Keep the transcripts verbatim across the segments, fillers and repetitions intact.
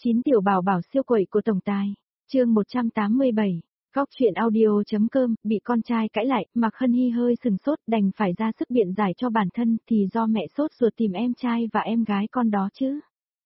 chín tiểu bảo bảo siêu quậy của tổng tài. Chương một trăm tám mươi bảy. Góc truyện audio.com, bị con trai cãi lại, Mạc Hân Hi hơi sừng sốt, đành phải ra sức biện giải cho bản thân, thì do mẹ sốt ruột tìm em trai và em gái con đó chứ.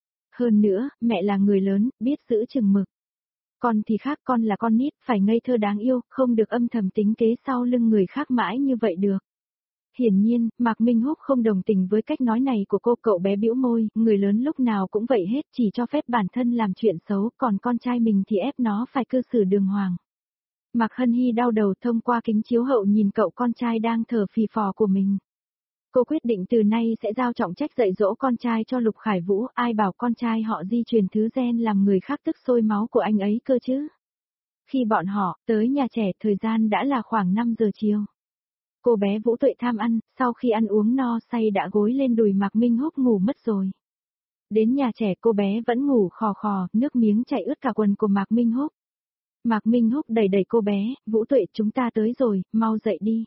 Hơn nữa, mẹ là người lớn, biết giữ chừng mực. Con thì khác, con là con nít, phải ngây thơ đáng yêu, không được âm thầm tính kế sau lưng người khác mãi như vậy được. Hiển nhiên, Mạc Minh Húc không đồng tình với cách nói này của cô, cậu bé bĩu môi, người lớn lúc nào cũng vậy hết, chỉ cho phép bản thân làm chuyện xấu, còn con trai mình thì ép nó phải cư xử đường hoàng. Mạc Hân Hi đau đầu thông qua kính chiếu hậu nhìn cậu con trai đang thở phì phò của mình. Cô quyết định từ nay sẽ giao trọng trách dạy dỗ con trai cho Lục Khải Vũ, ai bảo con trai họ di truyền thứ gen làm người khác tức sôi máu của anh ấy cơ chứ. Khi bọn họ tới nhà trẻ, thời gian đã là khoảng năm giờ chiều. Cô bé Vũ Tuệ tham ăn, sau khi ăn uống no say đã gối lên đùi Mạc Minh Húc ngủ mất rồi. Đến nhà trẻ cô bé vẫn ngủ khò khò, nước miếng chảy ướt cả quần của Mạc Minh Húc. Mạc Minh Húc đẩy đẩy cô bé, Vũ Tuệ chúng ta tới rồi, mau dậy đi.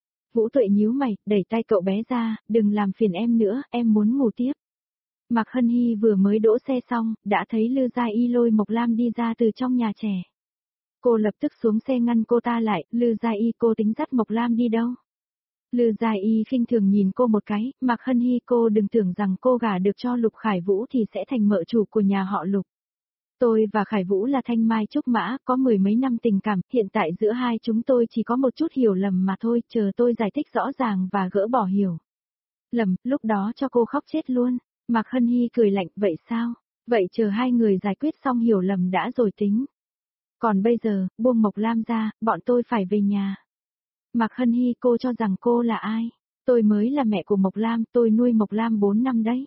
Vũ Tuệ nhíu mày, đẩy tay cậu bé ra, đừng làm phiền em nữa, em muốn ngủ tiếp. Mạc Hân Hi vừa mới đỗ xe xong, đã thấy Lư Gia Y lôi Mộc Lam đi ra từ trong nhà trẻ. Cô lập tức xuống xe ngăn cô ta lại, Lư Gia Y cô tính dắt Mộc Lam đi đâu? Lư Gia Y khinh thường nhìn cô một cái, Mạc Hân Hi cô đừng tưởng rằng cô gả được cho Lục Khải Vũ thì sẽ thành mợ chủ của nhà họ Lục. Tôi và Khải Vũ là thanh mai trúc mã, có mười mấy năm tình cảm, hiện tại giữa hai chúng tôi chỉ có một chút hiểu lầm mà thôi, chờ tôi giải thích rõ ràng và gỡ bỏ hiểu lầm, lúc đó cho cô khóc chết luôn. Mạc Hân Hi cười lạnh, vậy sao? Vậy chờ hai người giải quyết xong hiểu lầm đã rồi tính. Còn bây giờ, buông Mộc Lam ra, bọn tôi phải về nhà. Mạc Hân Hi cô cho rằng cô là ai? Tôi mới là mẹ của Mộc Lam, tôi nuôi Mộc Lam bốn năm đấy.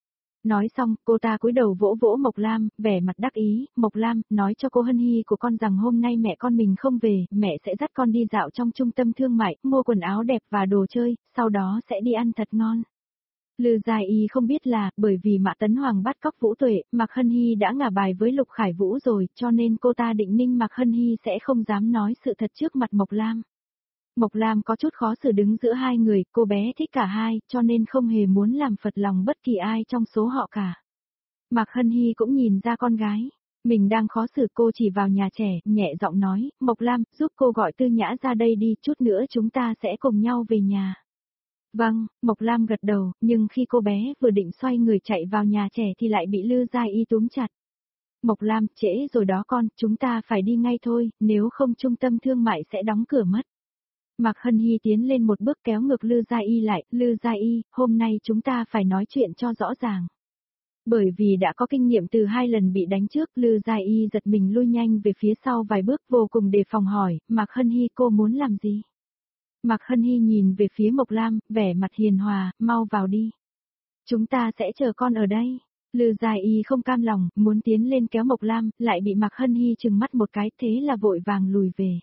Nói xong, cô ta cúi đầu vỗ vỗ Mộc Lam, vẻ mặt đắc ý, Mộc Lam, nói cho cô Hân Hi của con rằng hôm nay mẹ con mình không về, mẹ sẽ dắt con đi dạo trong trung tâm thương mại, mua quần áo đẹp và đồ chơi, sau đó sẽ đi ăn thật ngon. Lư Gia Y không biết là, bởi vì Mã Tấn Hoàng bắt cóc Vũ Tuệ, Mạc Hân Hi đã ngả bài với Lục Khải Vũ rồi, cho nên cô ta định ninh Mạc Hân Hi sẽ không dám nói sự thật trước mặt Mộc Lam. Mộc Lam có chút khó xử đứng giữa hai người, cô bé thích cả hai, cho nên không hề muốn làm phật lòng bất kỳ ai trong số họ cả. Mạc Hân Hi cũng nhìn ra con gái, mình đang khó xử, cô chỉ vào nhà trẻ, nhẹ giọng nói, Mộc Lam, giúp cô gọi Tư Nhã ra đây đi, chút nữa chúng ta sẽ cùng nhau về nhà. Vâng, Mộc Lam gật đầu, nhưng khi cô bé vừa định xoay người chạy vào nhà trẻ thì lại bị Lư Gia Y túm chặt. Mộc Lam, trễ rồi đó con, chúng ta phải đi ngay thôi, nếu không trung tâm thương mại sẽ đóng cửa mất. Mạc Hân Hi tiến lên một bước kéo ngược Lư Gia Y lại, Lư Gia Y, hôm nay chúng ta phải nói chuyện cho rõ ràng. Bởi vì đã có kinh nghiệm từ hai lần bị đánh trước, Lư Gia Y giật mình lui nhanh về phía sau vài bước vô cùng đề phòng hỏi, Mạc Hân Hi cô muốn làm gì? Mạc Hân Hi nhìn về phía Mộc Lam, vẻ mặt hiền hòa, mau vào đi. Chúng ta sẽ chờ con ở đây. Lư Gia Y không cam lòng, muốn tiến lên kéo Mộc Lam, lại bị Mạc Hân Hi trừng mắt một cái, thế là vội vàng lùi về.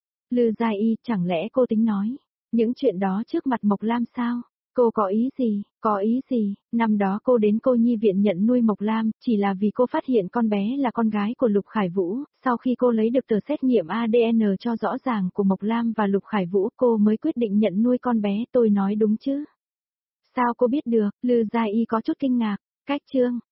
Lư Gia Y, chẳng lẽ cô tính nói những chuyện đó trước mặt Mộc Lam sao? Cô có ý gì? Có ý gì? Năm đó cô đến cô nhi viện nhận nuôi Mộc Lam, chỉ là vì cô phát hiện con bé là con gái của Lục Khải Vũ, sau khi cô lấy được tờ xét nghiệm a đê en cho rõ ràng của Mộc Lam và Lục Khải Vũ, cô mới quyết định nhận nuôi con bé, tôi nói đúng chứ? Sao cô biết được? Lư Gia Y có chút kinh ngạc. Cách chương